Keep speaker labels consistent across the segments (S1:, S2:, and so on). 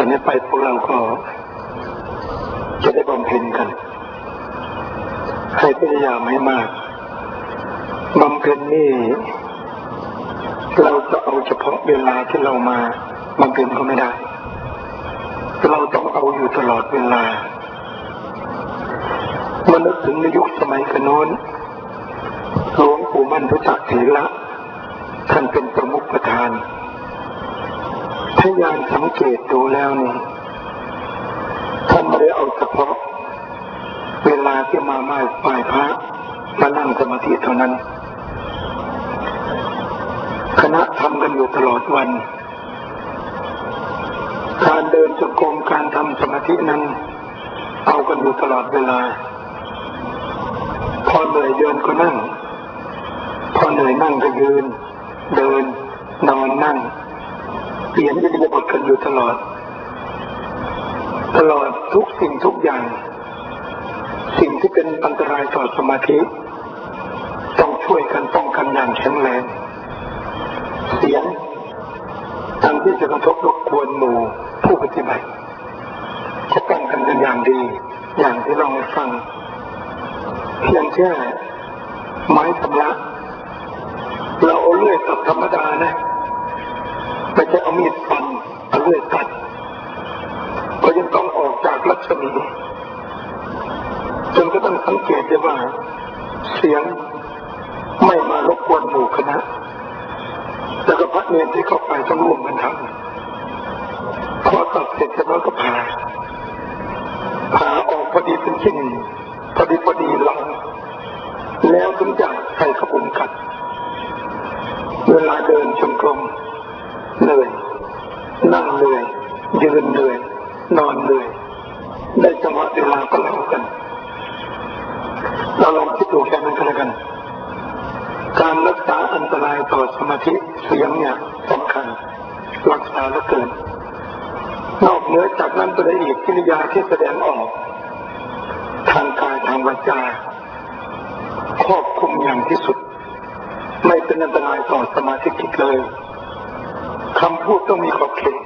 S1: นี้ไปพวกเราก็จะได้บำเพ็ญกันให้พยายามให้มากบำเพ็ญนี่เราจะเอาเฉพาะเวลาที่เรามาบำเพ็ญก็ไม่ได้เราต้องเอาอยู่ตลอดเวลามานึกถึงในยุคสมัยก่อนโน้นหลวงปู่มั่นพุทธเถระท่านเป็นประมุขประธานพยายามสังเกตดูแล้วนี่ท่านไม่ได้เอาเฉพาะเวลาที่มาไหว้พระมานั่งสมาธิเท่านั้นคณะทำกันอยู่ตลอดวันการเดินจงกรมการทำสมาธินั้นเอากันอยู่ตลอดเวลาพอเหนื่อยเดินก็นั่งพอเหนื่อยนั่งก็ยืนเดินนอนนั่งเปลี่ยนอิริยาบถกันอยู่ตลอดทุกสิ่งทุกอย่างสิ่งที่เป็นอันตรายต่อสมาธิต้องช่วยกันป้องกันอย่างแข็งแรงเสียงทางที่จะกระทบรบกวนหมู่ผู้ปฏิบัติก็ป้องกันกันอย่างดีอย่างที่เราให้ฟังเพียงแค่ไม้สำลักเราเอาเลื่อยตัดธรรมดานะไม่ใช่เอามีดฟันเอาเลื่อยตัดก็ยังต้องออกจากรัศมีจนก็ต้องสังเกตได้ว่าเสียงไม่มารบกวนหมู่คณะแล้วก็พระเนรที่เข้าไปต้องร่วมกันทำพอตัดเสร็จแล้วก็ผ่าออกพอดีเป็นชิ้นพอดีหลังแล้วถึงจะใส่ขบุมกัดเวลาเดินจงกรมเหนื่อยนั่งเหนื่อยยืนเหนื่อยนอนเหนื่อยได้จังหวะเวลาก็เล่ากันเราลองคิดดูแค่นั้นก็แล้วกันการรักษาอันตรายต่อสมาธิเสียงเนี่ยสำคัญรักษาเหลือเกินนอกเหนือจากนั้นก็ได้อีกกิริยาที่แสดงออกทางกายทางวาจาครอบคุมอย่างที่สุดไม่เป็นอันตรายต่อสมาธิจิตเลยคำพูดต้องมีขอบเขต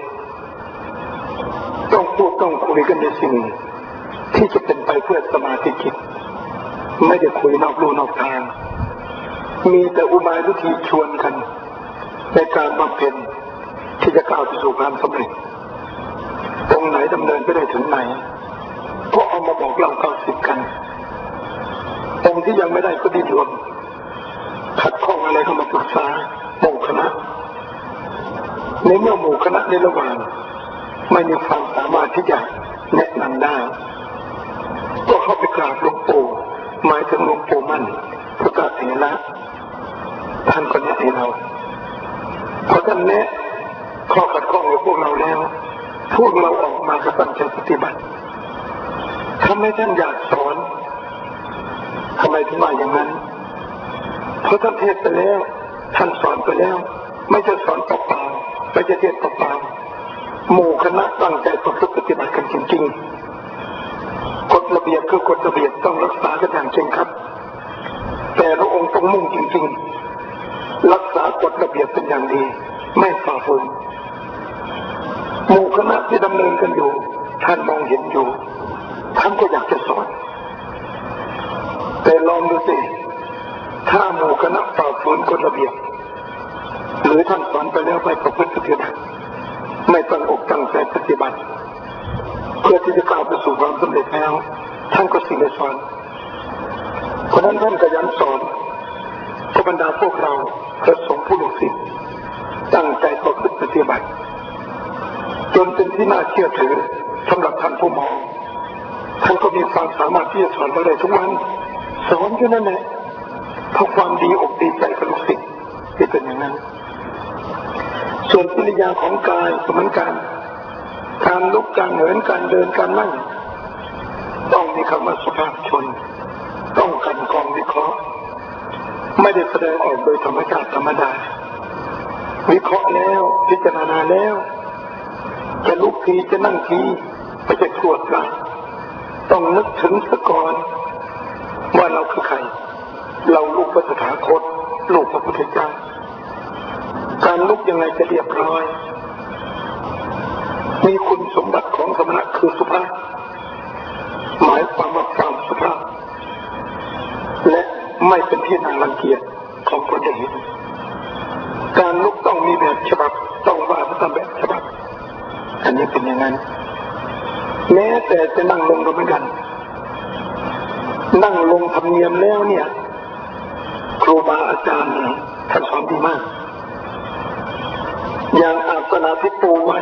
S1: ต้องพูดต้องคุยกันในสิ่งที่จะเป็นไปเพื่อสมาธิจิตไม่ได้คุยนอกลู่นอกทางมีแต่อุบายวิธีชวนกันในการบำเพ็ญที่จะก้าวไปสู่ความสำเร็จตรงไหนดำเนินไปได้ถึงไหนก็เอามาบอกเรา90กันตรงที่ยังไม่ได้ก็ดิ้นรนขัดข้องอะไรก็มาปรึกษาหมู่คณะในเมื่อหมู่คณะในระหว่างไม่มีความสามารถที่จะแนะนำได้ก็เข้าไปกราบหลวงปู่หมายถึงหลวงปู่มั่นพุทธเถระท่านก็แนะให้เราพอท่านแนะข้อขัดข้องกับพวกเราแล้วพวกเราออกมากับตั้งใจปฏิบัติทำให้ท่านอยากสอนทำไมถึงมาอย่างนั้นเพราะท่านเทศไปแล้วท่านสอนไปแล้วไม่ใช่สอนเปล่าๆไม่ใช่เทศเปล่าๆหมู่คณะตั้งใจประพฤติปฏิบัติกันจริงๆกฎระเบียบคือกฎระเบียบต้องรักษากันอย่างเคร่งครัดแต่พระองค์ต้องมุ่งจริงๆรักษากฎระเบียบเป็นอย่างดีไม่ฝ่าฝืนหมู่คณะที่ดำเนินกันอยู่ท่านมองเห็นอยู่ท่านก็อยากจะสอนแต่ลองดูสิถ้าหมู่คณะฝ่าฝืนกฎระเบียบหรือท่านสอนไปแล้วไม่ประพฤติปฏิบัติไม่ตั้งอกตั้งใจปฏิบัติเพื่อที่จะก้าวไปสู่ความสำเร็จแล้วท่านก็สิ่งใดสอนเพราะนั้นท่านขยันสอนบรรดาพวกเราพระสงฆ์ผู้ลูกศิษย์ตั้งใจประพฤติปฏิบัติจนเป็นที่น่าเชื่อถือสำหรับท่านผู้มองท่านก็มีความสามารถที่จะสอนเราได้ทุกวันสอนอยู่นั่นแหละเพราะความดีอกดีใจกับลูกศิษย์ที่เป็นอย่างนั้นส่วนกิริยาของกายเหมือนกันการลุกการเหินการเดินการนั่งต้องมีคำว่าสุภาพชนต้องกันกรองวิเคราะห์ไม่ได้แสดงออกโดยธรรมชาติธรรมดาวิเคราะห์แล้วพิจารณาแล้วจะลุกทีจะนั่งทีไม่จะตรวจละต้องนึกถึงซะก่อนว่าเราคือใครเราลูกพระสถาคตลูกพระพุทธเจ้าการลุกยังไงจะเรียบร้อยมีคุณสมบัติของสมณะคือสุภาพหมายความว่าความสุภาพและไม่เป็นที่น่ารังเกียจของคนได้เห็นการลุกต้องมีแบบฉบับต้องว่าตามแบบฉบับอันนี้เป็นอย่างนั้นแม้แต่จะนั่งลงก็เหมือนกันนั่งลงทำเนียมแล้วเนี่ยครูบาอาจารย์ท่านสอนดีมากอย่างอาสนะที่ปูไว้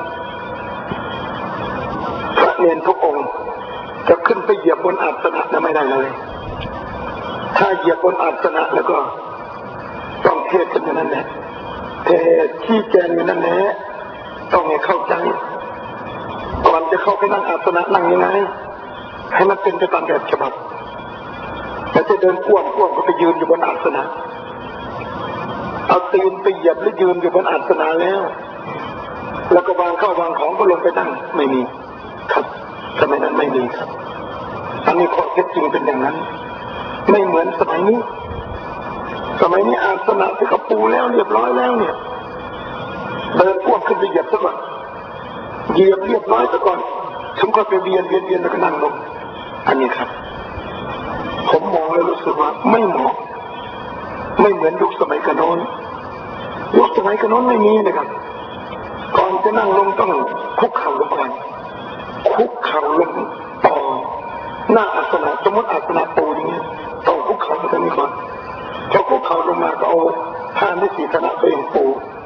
S1: พระเนรทุกองค์จะขึ้นไปเหยียบบนอาสนะไม่ได้เลยถ้าเหยียบบนอาสนะแล้วก็ต้องเทศกันอย่างนั้นแหละเทศชี้แจงอย่างนั้นแหละต้องให้เข้าใจก่อนจะเข้าไปนั่งอาสนะนั่งยังไงให้มันเป็นไปตามแบบฉบับแต่จะเดินก้วงก็ไปยืนอยู่บนอาสนะเอาตีนไปเหยียบหรือยืนอยู่บนอาสนะแล้วก็วางข้าววางของก็ลงไปนั่งไม่มีครับสมัยนั้นไม่มีครับอันนี้ข้อเท็จจริงเป็นอย่างนั้นไม่เหมือนสมัยนี้อาสนะที่เขาปูแล้วเรียบร้อยแล้วเนี่ยเดินก้วงขึ้นไปเหยียบซะก่อนเหยียบเรียบร้อยซะก่อนถึงก็ไปเวียนแล้วก็นั่งลงอันนี้ครับผมมองแล้วรู้สึกว่าไม่เหมาะไม่เหมือนยุคสมัยกระโน้นยุคสมัยกระโน้นไม่มีนะครับก่อนจะนั่งลงต้องคุกเข่าลงก่อนคุกเข่าลงต่อหน้าอาสนะสมมติอาสนะปูอย่างนี้ต้องคุกเข่าตรงนี้ก่อนพอคุกเข่าลงมาก็เอาผ้านิสีธนะตัวเองปู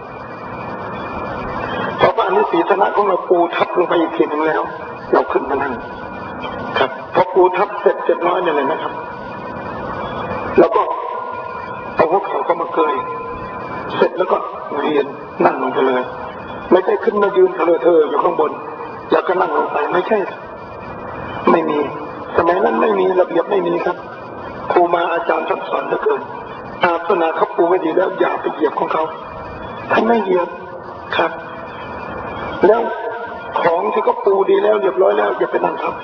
S1: พอผ้านิสีธนะของเราปูทับลงไปอีกทีนึงแล้วเราขึ้นมานั่งครับพอปูทับเสร็จ700เนี่ยเลยนะครับแล้วก็เอาหัวเข่าก็มาเกยเสร็จแล้วก็เวียนนั่งลงไปเลยไม่ใช่ขึ้นมายืนเธออยู่ข้างบนแล้วก็นั่งลงไปไม่ใช่ไม่มีสมัยนั้นไม่มีระเบียบไม่มีครับครูมาอาจารย์ท่านสอนเหลือเกินอาสนะเขาปูไว้ดีแล้วอย่าไปเหยียบของเขาท่านไม่เหยียบครับแล้วของที่เขาปูดีแล้วเรียบร้อยแล้วอย่าไปนั่งครับ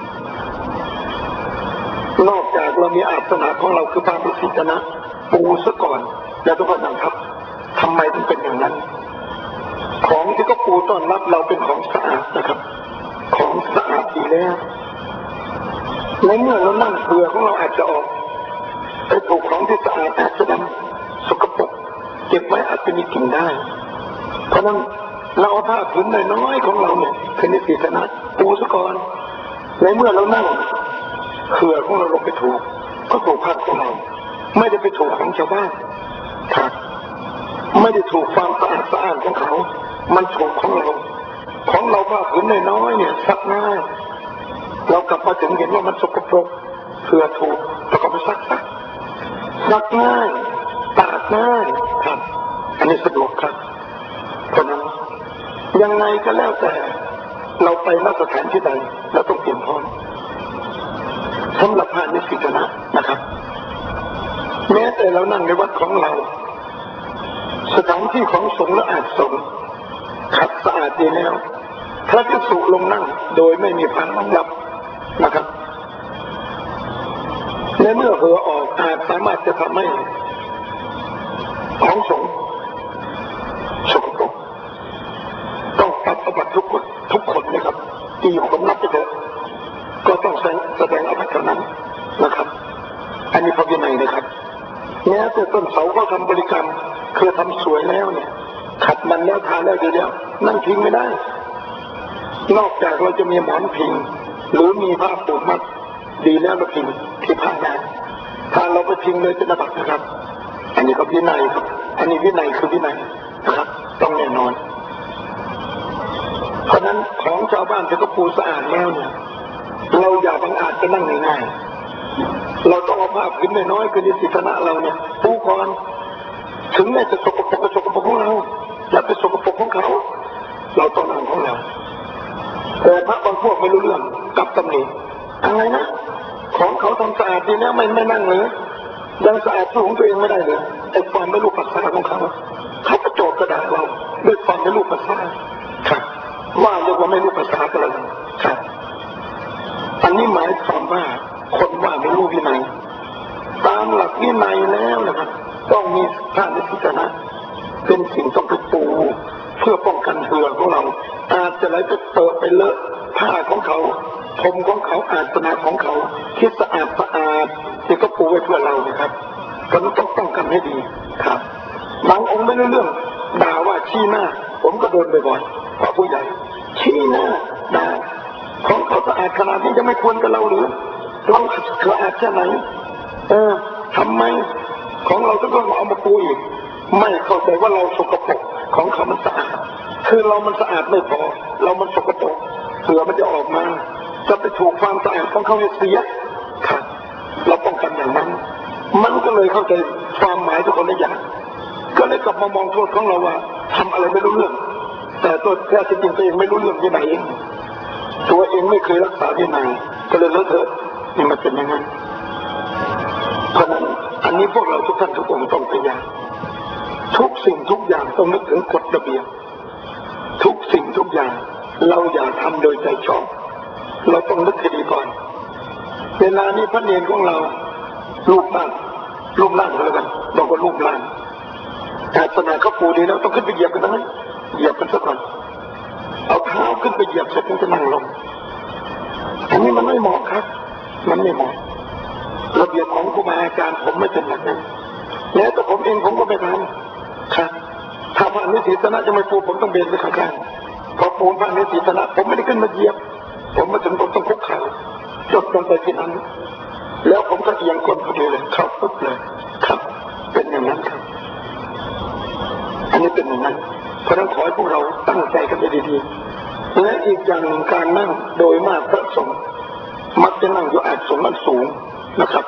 S1: นอกจากเรามีอาสนะของเราคือพระพุทธเจ้าปูซะก่อนแล้วทุกคนนั่งครับทำไมถึงเป็นอย่างนั้นของที่เขาปูต้อนรับเราเป็นของสะอาดนะครับของสะอาดดีแล้วในเมื่อเรานั่งเบื่อของเราอาจจะออกไปถูกของที่สะอาดอาจจะดำสกปรกเก็บไว้อาจจะมีกลิ่นได้เพราะนั้นเราเอาผ้าผืนน้อยๆของเราเนี่ยคือนิสีธนะปูซะก่อนในเมื่อเรานั่งเขื่อของเราลงไปถูกก็ถูกผ้าของเราไม่ได้ไปถูกของชาวบ้านครับไม่ได้ถูกความสะอาดของเขามันถูกของเราผ้าผืนน้อยๆเนี่ยซักง่ายเรากลับมาถึงเห็นว่ามันสกปรกเขื่อถูกแล้วก็ไปซักง่ายตากง่ายครับอันนี้สะดวกครับเพราะนั้นยังไงก็แล้วแต่เราไปนสถานที่ใดเราต้องเตรียมพร้อมสำหรับพระนิสิตนะครับแม้แต่เรานั่งในวัดของเราสถานที่ของสงฆ์และอาจสงฆ์ขัดสะอาดดีแล้วพระภิกษุลงนั่งโดยไม่มีผ้ารองรับนะครับและเมื่อเหอออกอาจสามารถจะทำให้ของสงฆ์สกปรกต้องปรับอบัติทุกคนนะครับตีคนนับไปเถอะก็ต้องแสดงอบัติเท่านั้นนะครับอันนี้พระวินัยนะครับแม้แต่ต้นเสาก็ทำบริกรรมคือทำสวยแล้วเนี่ยขัดมันแล้วทาแล้วดีแล้วนั่งทิ้งไม่ได้นอกจากเราจะมีหมอนพิงหรือมีผ้าปูมัดดีแล้วเราพิงที่ผ้าได้ถ้าเราไปพิงเลยเป็นอบัตินะครับอันนี้ก็วินัยครับอันนี้วินัยคือวินัยนะครับต้องแน่นอนเพราะนั้นของชาวบ้านที่เขาปูสะอาดแล้วเนี่ยเราอย่าบังอาจจะนั่งง่ายๆเราต้องเอาผ้าผืนน้อยๆคือนิสิตนะเราเนี่ยปูก่อนถึงแม้จะสกปรกก็สกปรกของเราอย่าไปสกปรกของเขาเราต้องนั่งของเราแต่พระบางพวกไม่รู้เรื่องกับตำหนิอะไรนะของเขาทำสะอาดดีแล้วไม่นั่งเลยยังสะอาดสู้ของตัวเองไม่ได้เลยไอ้ความไม่รู้ภาษาของเขาก็โจทย์กระดาษเราด้วยความไม่รู้ภาษาครับว่าเรียกว่าไม่รู้ภาษาอะไรครับอันนี้หมายความว่าคนว่าไม่รู้วินัยตามหลักวินัยแล้วนะครับต้องมีพระนิสิตนะเป็นสิ่งต้องไปปูเพื่อป้องกันเหือของเราอาำจะไหลไปเปิดไปเลอะผ้าของเขาผมของเขาอาสนะของเขาที่สะอาดที่ก็ปูไว้เพื่อเรานะครับก็ต้องป้องกันให้ดีครับบางองค์ไม่รู้เรื่องด่าว่าชี้หน้าผมก็โดนบ่อยๆเพราะผู้ใหญ่ชี้หน้าด่าของเขาสะอาดขนาดนี้จะไม่ควรกับเราหรือเราสะอาดแค่ไหนทำไมของเราต้องเอามาปูอีกไม่เข้าใจว่าเราสกปรกของเขามันสะอาดคือเรามันสะอาดไม่พอเรามันสกปรกเผื่อมันจะออกมาจะไปถูกความสะอาดของเขาเสียค่ะเราป้องกันอย่างนั้นมันก็เลยเข้าใจความหมายทุกคนได้อย่างก็เลยกลับมามองโทษของเราว่าทำอะไรไม่รู้เรื่องแต่ตัวแท้จริงตัวเองไม่รู้เรื่องที่ไหนเองตัวเองไม่เคยรักษาที่ไหนก็เลยเลอะเทอะนี่มันเป็นอย่างนั้นเพราะนั้นอันนี้พวกเราทุกท่านทุกองค์ต้องพยายามทุกสิ่งทุกอย่างต้องนึกถึงกฎระเบียบทุกสิ่งทุกอย่างเราอย่าทำโดยใจชอบเราต้องนึกให้ดีก่อนเวลานี้พระเนรของเรารูปร่างเลยกันบอกว่ารูปร่างศาสนาเขาปูดีแล้วต้องขึ้นไปเหยียบกันนะเหยียบกันซะก่อนเอาเท้าขึ้นไปเหยียบเสร็จแล้วจะนั่งลงอันนี้มันไม่เหมาะครับมันไม่เหมาะระเบียบของครูบาอาจารย์ผมไม่เป็นแบบนั้นแล้วแต่ผมเองผมก็ไม่ทำครับถ้าพระนิสิตนะจะไม่ปูผมต้องเบนไปข้างๆพอปูพระนิสิตนะผมไม่ได้ขึ้นมาเหยียบผมมาถึงผมต้องคุกเข่าจดลงไปที่นั้นแล้วผมก็เอียงก้นพอดีเลยเข้าปุ๊บเลยครับเป็นอย่างนั้นครับอันนี้เป็นอย่างนั้นเพราะนั้นขอให้พวกเราตั้งใจกันดีๆและอีกอย่างหนึ่งการนั่งโดยมากพระสงฆ์มักจะนั่งอยู่อาสนะสูงนะครับ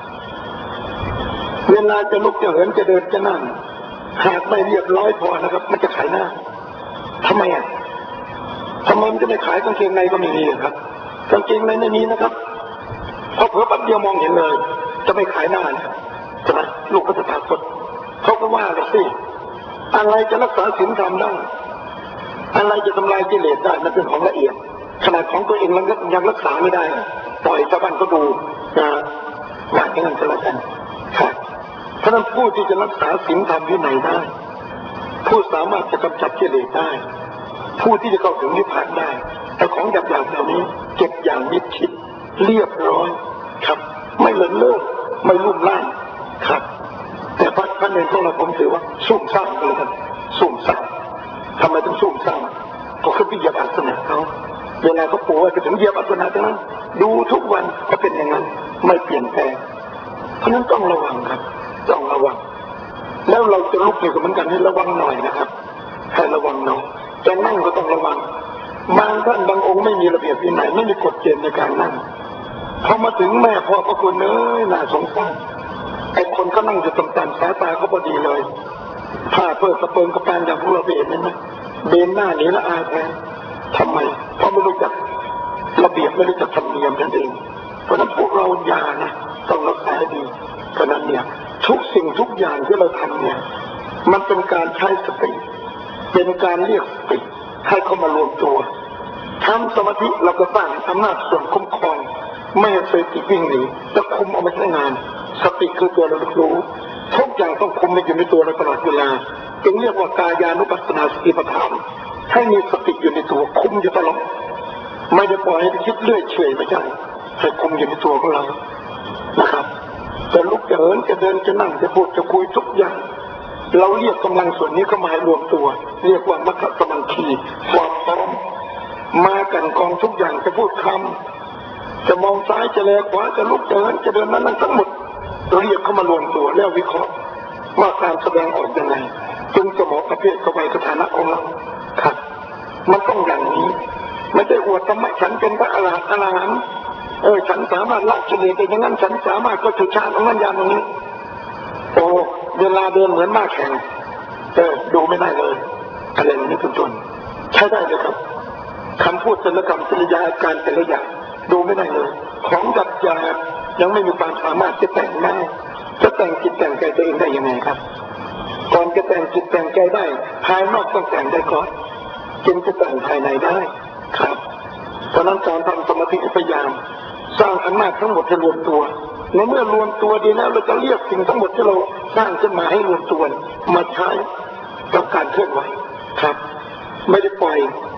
S1: เวลาจะลุกจะเหินจะเดินจะนั่งหากไม่เรียบร้อยพอนะครับมันจะขายหน้าทำไมมันจะไม่ขายกางเกงในก็ไม่มีครับกางเกงในไม่มีนะครับเพราะเผื่อแป๊บเดียวมองเห็นเลยจะไม่ขายหน้าใช่ไหมลูกก็จะถามคนเขาก็ว่าเลยสิอะไรจะรักษาศีลธรรมได้อะไรจะทำลายกิเลสได้มันเป็นของละเอียดขนาดของตัวเองมันก็ยังรักษาไม่ได้ปล่อยชาวบ้านก็ดูว่าอย่างนั้นก็แล้วกันค่ะเพราะนั้นผู้ที่จะรักษาศีลธรรมวินัยได้ผู้สามารถจะกำจัดกิเลสได้ผู้ที่จะเข้าถึงนิพพานได้แต่ของหยาบๆเหล่านี้เก็บอย่างมิดชิดเรียบร้อยครับไม่เลินเล่อไม่ลุ่มล่ามครับแต่พระเนรของเราผมถือว่าซุ่มซ่ามกันเลยกันซุ่มซ่ามทำไมต้องซุ่มซ่ามก็ขึ้นไปเหยียบอาสนะเขาเวลาเขาปูไว้ไปถึงเหยียบอาสนะตรงนั้นดูทุกวันก็เป็นอย่างนั้นไม่เปลี่ยนแปลงเพราะนั้นต้องระวังครับต้องระวังแล้วเราจะลุกเนี่ยก็เหมือนกันให้ระวังหน่อยนะครับให้ระวังหน่อยจะนั่งก็ต้องระวังบางท่านบางองค์ไม่มีระเบียบวินัยไม่มีกฎเกณฑ์ในการนั่งพอมาถึงแม่พ่อพระคุณน่าสงสารไอ้คนก็นั่งอยู่ต่ำๆสายตาเขาพอดีเลยผ้าเพื่อกระเปิงกระปานอย่างพวกเราเห็นไหมเบนหน้าหนีละอายแทนทำไมเพราะไม่รู้จักระเบียบไม่รู้จักธรรมเนียมนั่นเองเพราะนั้นพวกเราอย่านะต้องรักษาให้ดีเพราะนั้นเนี่ยทุกสิ่งทุกอย่างที่เราทำเนี่ยมันเป็นการใช้สติเป็นการเรียกสติให้เขามารวมตัวทำสมาธิเราก็สร้างอำนาจส่วนคุ้มครองไม่ให้สติวิ่งหนีจะคุมเอาไว้ใช้งานสติคือตัวเรารู้ทุกอย่างต้องคุมไม่อยู่ในตัวเราตลอดเวลาจึงเรียกว่ากายานุปัสสนาสติปัฏฐานให้มีสติอยู่ในตัวคุมอยู่ตลอดไม่ได้ปล่อยให้คิดเลื่อยเฉยไม่ใช่ให้คุมอยู่ในตัวของเรานะครับจะลุกจะเหินจะเดินจะนั่งจะพูดจะคุยทุกอย่างเราเรียกกำลังส่วนนี้เข้ามารวมตัวเรียกว่ามัคคะสมังคีความพร้อมมากันกองทุกอย่างจะพูดคำจะมองซ้ายจะแลขวาจะลุกจะเหินจะเดินนั่งทั้งหมดเราเรียกเข้ามารวมตัวแล้ววิเคราะห์ว่าการแสดงออกยังไงจึงจะเหมาะกับเพศกับวัยกับฐานะของเราครับมันต้องอย่างนี้ไม่ได้อวดธรรมะฉันเป็นพระอรหันต์ฉันสามารถละกิเลสได้อย่างนั้นฉันสามารถก็จุดฌานของนัญญาตรงนี้โอ้เวลาเดินเหมือนม้าแข่งดูไม่ได้เลยอะไรอย่างนี้เป็นต้นใช้ได้เลยครับคำพูดแต่ละคำแต่ละอย่างการแต่ละอย่างดูไม่ได้เลยของหยาบๆยังไม่มีความสามารถจะแต่งได้จะแต่งจิตแต่งใจตัวเองได้ยังไงครับก่อนจะแต่งจิตแต่งใจได้ภายนอกต้องแต่งได้ก่อนจึงจะแต่งภายในได้ครับเพราะนั้นการทำสมาธิพยายามสร้างอำนาจทั้งหมดให้รวมตัวในเมื่อรวมตัวดีแล้วเราจะเรียกสิ่งทั้งหมดที่เราสร้างขึ้นมาให้รวมตัวมาใช้กับการเคลื่อนไหวครับไม่ได้ปล่อย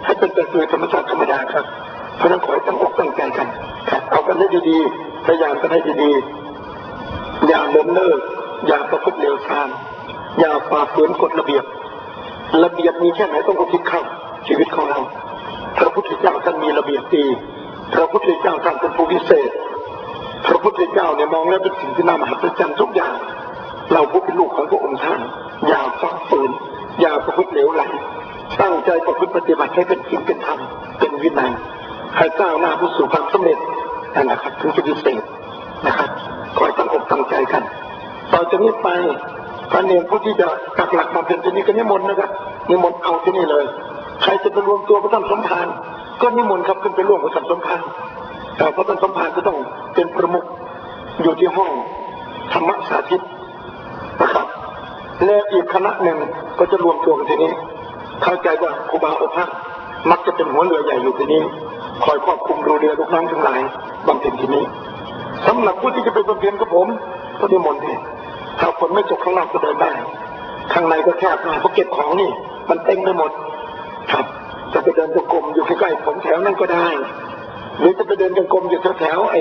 S1: ให้เป็นไปโดยธรรมชาติธรรมดาครับเพราะนั้นขอให้ตั้งอกตั้งใจกันเอากันให้ดีๆพยายามกันให้ดีๆอย่าล้มเลิกอย่าประพฤติเลวทรามอย่าฝ่าฝืนกฎระเบียบมีแค่ไหนต้องเอาคิดเข้าชีวิตของเราพระพุทธเจ้าท่านมีระเบียบดีพระพุทธเจ้าท่านเป็นผู้พิเศษพระพุทธเจ้าเนี่ยมองแล้วเป็นสิ่งที่น่ามหัศจรรย์ทุกอย่างเราผู้เป็นลูกของพระองค์ท่านอย่าฝ่าฝืนอย่าประพฤติเลวไหลตั้งใจประพฤติปฏิบัติให้เป็นจริงเป็นธรรมเป็นวินัยให้ก้าวหน้าไปสู่ความสำเร็จนั่นแหละครับถึงจะพิเศษนะครับคอยตั้งอกตั้งใจกันต่อจากนี้ไปพระเนรผู้ที่จะปักหลักมาเป็นที่นี่ก็นิมนต์นะครับนิมนต์เอาที่นี่เลยใครจะไปรวมตัวกับท่านสมภารก็นิมนต์ครับขึ้นไปร่วมกับท่านสมภารแต่พระท่านสมภารจะต้องเป็นประมุขอยู่ที่ห้องธรรมสาธิตนะครับและอีกคณะหนึ่งก็จะรวมตัวกันที่นี้เข้าใจว่าครูบาอุปามักจะเป็นหัวเรือใหญ่อยู่ที่นี้คอยควบคุมดูแลลูกน้องทั้งหลายบำเพ็ญที่นี้สำหรับผู้ที่จะไปบำเพ็ญกับผมก็นิมนต์ที่ถ้าฝนไม่ตกข้างนอกก็เดินได้ข้างในก็แคบหน่อยเพราะเก็บของนี่มันเต็มไปหมดครับจะไปเดินจงกรมอยู่ใกล้ๆผมแถวนั้นก็ได้หรือจะไปเดินจงกรมอยู่แถวๆไอ้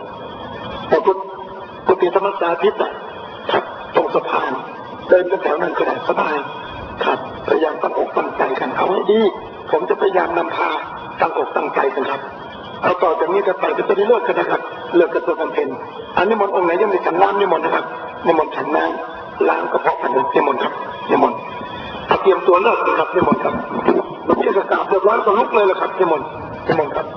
S1: กุฏิธรรมสาธิตครับตรงสะพานเดินแถวนั้นก็ได้สบายครับพยายามตั้งอกตั้งใจกันเอาให้ดีผมจะพยายามนำพาตั้งอกตั้งใจกันครับเอาต่อจากนี้จะไปก็จะได้เลิกกันนะครับเลิกกันตัวกันเป็นอันนี้มนต์องค์ไหนยังไม่ฉันน้ำนิมนต์นะครับนิมนต์ฉันน้ำล้างกระเพาะกันนิมนต์ครับนิมนต์เตรียมตัวเลิกนะครับนิมนต์ครับเราเรียกกราบเรียบร้อยก็ลุกเลยแหละครับนิมนต์ครับ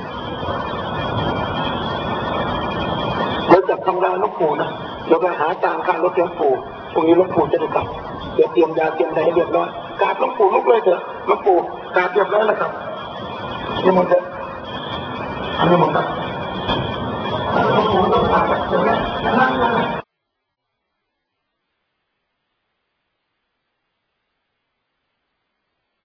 S1: เราจับทำงานหลวงปู่นะเราไปหาตามข้างรถหลวงปู่ตรงนี้หลวงปู่จะได้กลับเดี๋ยวเตรียมยาเตรียมอะไรให้เรียบร้อยกราบหลวงปู่ลุกเลยเถอะหลวงปู่กราบเรียบร้อยแล้วครับนิมนต์เถอะนิมนต์ครับหลวงปู่ต้องกราบแบบนี้